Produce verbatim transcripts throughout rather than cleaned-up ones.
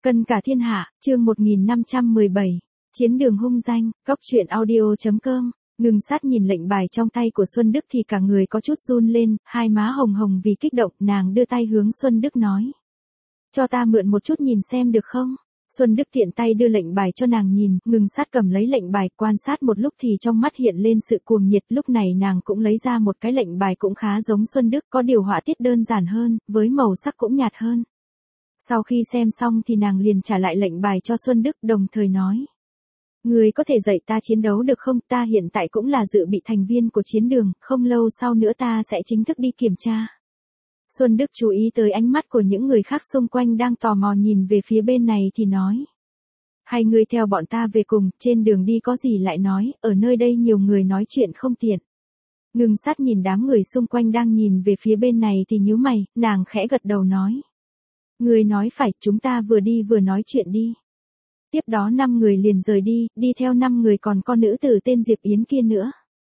Cân cả thiên hạ, chương một nghìn năm trăm mười bảy. Chiến đường hung danh, cóc truyện audio.com. Ngưng sát nhìn lệnh bài trong tay của Xuân Đức thì cả người có chút run lên, hai má hồng hồng vì kích động, nàng đưa tay hướng Xuân Đức nói. Cho ta mượn một chút nhìn xem được không? Xuân Đức tiện tay đưa lệnh bài cho nàng nhìn, ngưng sát cầm lấy lệnh bài, quan sát một lúc thì trong mắt hiện lên sự cuồng nhiệt, lúc này nàng cũng lấy ra một cái lệnh bài cũng khá giống Xuân Đức, có điều họa tiết đơn giản hơn, với màu sắc cũng nhạt hơn. Sau khi xem xong thì nàng liền trả lại lệnh bài cho Xuân Đức, đồng thời nói. Người có thể dạy ta chiến đấu được không? Ta hiện tại cũng là dự bị thành viên của chiến đường, không lâu sau nữa ta sẽ chính thức đi kiểm tra. Xuân Đức chú ý tới ánh mắt của những người khác xung quanh đang tò mò nhìn về phía bên này thì nói. Hay ngươi theo bọn ta về cùng, trên đường đi có gì lại nói, ở nơi đây nhiều người nói chuyện không tiện. Ngưng sát nhìn đám người xung quanh đang nhìn về phía bên này thì nhíu mày, nàng khẽ gật đầu nói. Người nói phải, chúng ta vừa đi vừa nói chuyện đi. Tiếp đó năm người liền rời đi, đi theo năm người còn con nữ tử tên Diệp Yến kia nữa.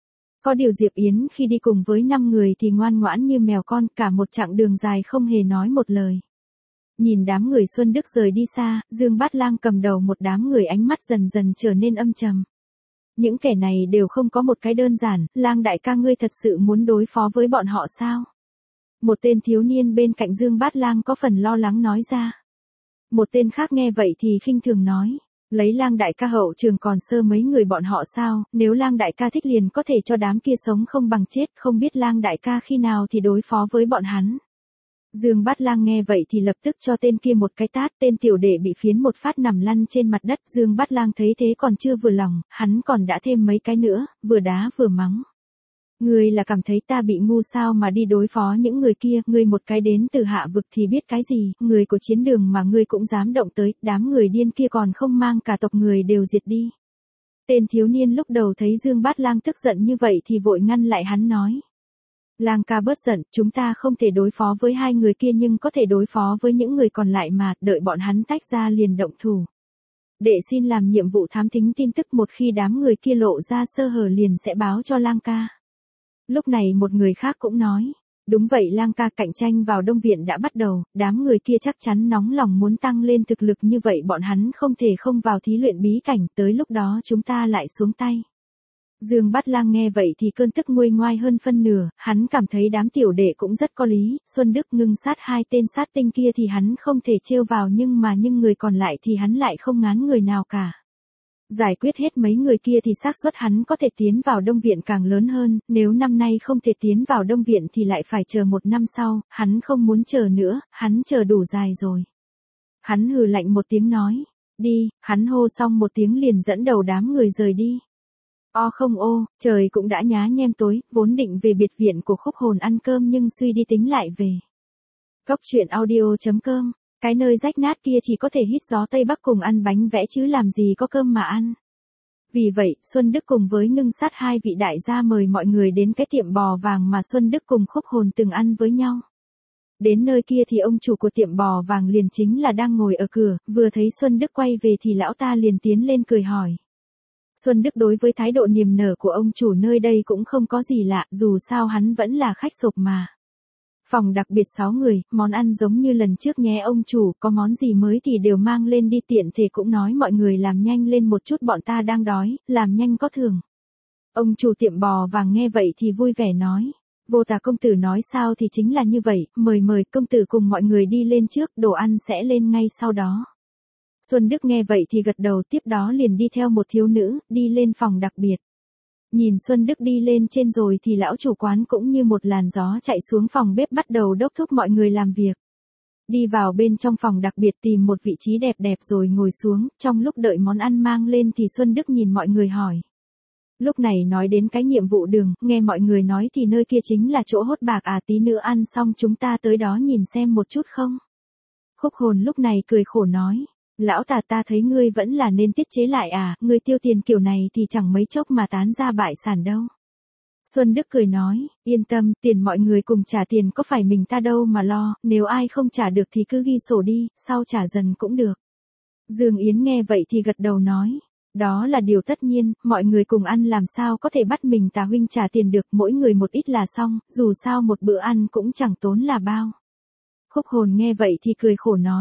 Có điều Diệp Yến khi đi cùng với năm người thì ngoan ngoãn như mèo con, cả một chặng đường dài không hề nói một lời. Nhìn đám người Xuân Đức rời đi xa, Dương Bát Lang cầm đầu một đám người ánh mắt dần dần trở nên âm trầm. Những kẻ này đều không có một cái đơn giản, Lang đại ca ngươi thật sự muốn đối phó với bọn họ sao? Một tên thiếu niên bên cạnh Dương Bát Lang có phần lo lắng nói ra. Một tên khác nghe vậy thì khinh thường nói. Lấy Lang đại ca hậu trường còn sơ mấy người bọn họ sao, nếu Lang đại ca thích liền có thể cho đám kia sống không bằng chết, không biết Lang đại ca khi nào thì đối phó với bọn hắn. Dương Bát Lang nghe vậy thì lập tức cho tên kia một cái tát, tên tiểu đệ bị phiến một phát nằm lăn trên mặt đất. Dương Bát Lang thấy thế còn chưa vừa lòng, hắn còn đã thêm mấy cái nữa, vừa đá vừa mắng. Ngươi là cảm thấy ta bị ngu sao mà đi đối phó những người kia, ngươi một cái đến từ hạ vực thì biết cái gì, người của chiến đường mà ngươi cũng dám động tới, đám người điên kia còn không mang cả tộc người đều diệt đi. Tên thiếu niên lúc đầu thấy Dương Bát Lang tức giận như vậy thì vội ngăn lại hắn nói. Lang ca bớt giận, chúng ta không thể đối phó với hai người kia nhưng có thể đối phó với những người còn lại mà, đợi bọn hắn tách ra liền động thủ. Đệ xin làm nhiệm vụ thám thính tin tức, một khi đám người kia lộ ra sơ hở liền sẽ báo cho Lang ca. Lúc này một người khác cũng nói, đúng vậy Lang ca, cạnh tranh vào Đông Viện đã bắt đầu, đám người kia chắc chắn nóng lòng muốn tăng lên thực lực như vậy bọn hắn không thể không vào thí luyện bí cảnh, tới lúc đó chúng ta lại xuống tay. Dương Bát Lang nghe vậy thì cơn tức nguôi ngoai hơn phân nửa, hắn cảm thấy đám tiểu đệ cũng rất có lý, Xuân Đức Ngưng sát hai tên sát tinh kia thì hắn không thể trêu vào nhưng mà những người còn lại thì hắn lại không ngán người nào cả. Giải quyết hết mấy người kia thì xác suất hắn có thể tiến vào Đông Viện càng lớn hơn, nếu năm nay không thể tiến vào Đông Viện thì lại phải chờ một năm sau, hắn không muốn chờ nữa, hắn chờ đủ dài rồi. Hắn hừ lạnh một tiếng nói, đi, hắn hô xong một tiếng liền dẫn đầu đám người rời đi. O không ô, trời cũng đã nhá nhem tối, vốn định về biệt viện của Khúc Hồn ăn cơm nhưng suy đi tính lại về. Cóc truyện audio.com. Cái nơi rách nát kia chỉ có thể hít gió Tây Bắc cùng ăn bánh vẽ chứ làm gì có cơm mà ăn. Vì vậy, Xuân Đức cùng với Ngưng sát hai vị đại gia mời mọi người đến cái tiệm bò vàng mà Xuân Đức cùng Khúc Hồn từng ăn với nhau. Đến nơi kia thì ông chủ của tiệm bò vàng liền chính là đang ngồi ở cửa, vừa thấy Xuân Đức quay về thì lão ta liền tiến lên cười hỏi. Xuân Đức đối với thái độ niềm nở của ông chủ nơi đây cũng không có gì lạ, dù sao hắn vẫn là khách sộp mà. Phòng đặc biệt sáu người, món ăn giống như lần trước nhé ông chủ, có món gì mới thì đều mang lên đi, tiện thể cũng nói mọi người làm nhanh lên một chút, bọn ta đang đói, làm nhanh có thưởng. Ông chủ tiệm bò vàng nghe vậy thì vui vẻ nói, Vô Tà công tử nói sao thì chính là như vậy, mời mời công tử cùng mọi người đi lên trước, đồ ăn sẽ lên ngay sau đó. Xuân Đức nghe vậy thì gật đầu, tiếp đó liền đi theo một thiếu nữ, đi lên phòng đặc biệt. Nhìn Xuân Đức đi lên trên rồi thì lão chủ quán cũng như một làn gió chạy xuống phòng bếp bắt đầu đốc thúc mọi người làm việc. Đi vào bên trong phòng đặc biệt tìm một vị trí đẹp đẹp rồi ngồi xuống, trong lúc đợi món ăn mang lên thì Xuân Đức nhìn mọi người hỏi. Lúc này nói đến cái nhiệm vụ đường, nghe mọi người nói thì nơi kia chính là chỗ hốt bạc à, tí nữa ăn xong chúng ta tới đó nhìn xem một chút không? Khúc Hồn lúc này cười khổ nói. Lão Tà, ta thấy ngươi vẫn là nên tiết chế lại à, ngươi tiêu tiền kiểu này thì chẳng mấy chốc mà tán ra bại sản đâu. Xuân Đức cười nói, yên tâm, tiền mọi người cùng trả tiền có phải mình ta đâu mà lo, nếu ai không trả được thì cứ ghi sổ đi, sau trả dần cũng được. Dương Yến nghe vậy thì gật đầu nói, đó là điều tất nhiên, mọi người cùng ăn làm sao có thể bắt mình Tà huynh trả tiền được, mỗi người một ít là xong, dù sao một bữa ăn cũng chẳng tốn là bao. Khúc Hồn nghe vậy thì cười khổ nói.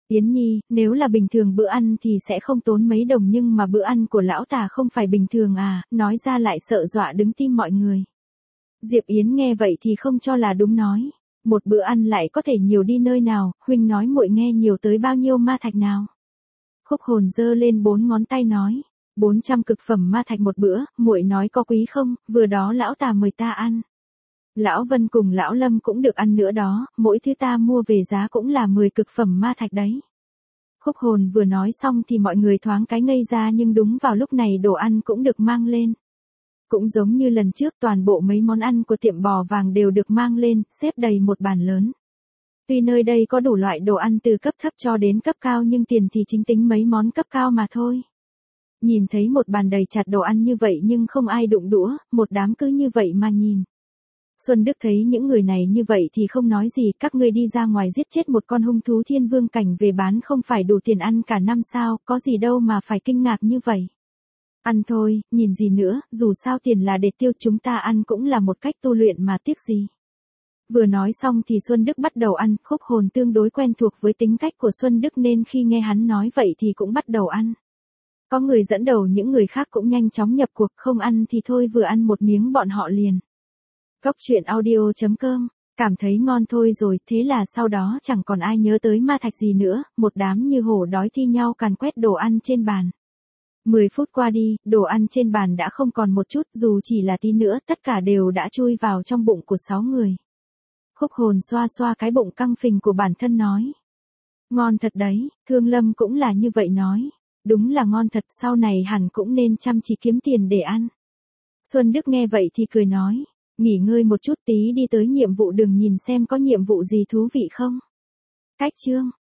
Yến Nhi, nếu là bình thường bữa ăn thì sẽ không tốn mấy đồng nhưng mà bữa ăn của lão tà không phải bình thường à, nói ra lại sợ dọa đứng tim mọi người. Diệp Yến nghe vậy thì không cho là đúng nói. Một bữa ăn lại có thể nhiều đi nơi nào, huynh nói muội nghe nhiều tới bao nhiêu ma thạch nào. Khúc Hồn giơ lên bốn ngón tay nói. bốn trăm cực phẩm ma thạch một bữa, muội nói có quý không, vừa đó lão tà mời ta ăn. Lão Vân cùng lão Lâm cũng được ăn nữa đó, mỗi thứ ta mua về giá cũng là mười cực phẩm ma thạch đấy. Khúc Hồn vừa nói xong thì mọi người thoáng cái ngây ra nhưng đúng vào lúc này đồ ăn cũng được mang lên. Cũng giống như lần trước toàn bộ mấy món ăn của tiệm bò vàng đều được mang lên, xếp đầy một bàn lớn. Tuy nơi đây có đủ loại đồ ăn từ cấp thấp cho đến cấp cao nhưng tiền thì chính tính mấy món cấp cao mà thôi. Nhìn thấy một bàn đầy chặt đồ ăn như vậy nhưng không ai đụng đũa, một đám cứ như vậy mà nhìn. Xuân Đức thấy những người này như vậy thì không nói gì, các ngươi đi ra ngoài giết chết một con hung thú thiên vương cảnh về bán không phải đủ tiền ăn cả năm sao, có gì đâu mà phải kinh ngạc như vậy. Ăn thôi, nhìn gì nữa, dù sao tiền là để tiêu, chúng ta ăn cũng là một cách tu luyện mà tiếc gì. Vừa nói xong thì Xuân Đức bắt đầu ăn, Khúc Hồn tương đối quen thuộc với tính cách của Xuân Đức nên khi nghe hắn nói vậy thì cũng bắt đầu ăn. Có người dẫn đầu những người khác cũng nhanh chóng nhập cuộc, không ăn thì thôi vừa ăn một miếng bọn họ liền. Cốc truyện audio chấm com, cảm thấy ngon thôi rồi, thế là sau đó chẳng còn ai nhớ tới ma thạch gì nữa, một đám như hổ đói thi nhau càn quét đồ ăn trên bàn. mười phút qua đi, đồ ăn trên bàn đã không còn một chút, dù chỉ là tí nữa, tất cả đều đã chui vào trong bụng của sáu người. Khúc Hồn xoa xoa cái bụng căng phình của bản thân nói. Ngon thật đấy, Thương Lâm cũng là như vậy nói. Đúng là ngon thật, sau này hẳn cũng nên chăm chỉ kiếm tiền để ăn. Xuân Đức nghe vậy thì cười nói. Nghỉ ngơi một chút tí đi tới nhiệm vụ đường nhìn xem có nhiệm vụ gì thú vị không. Cách chương.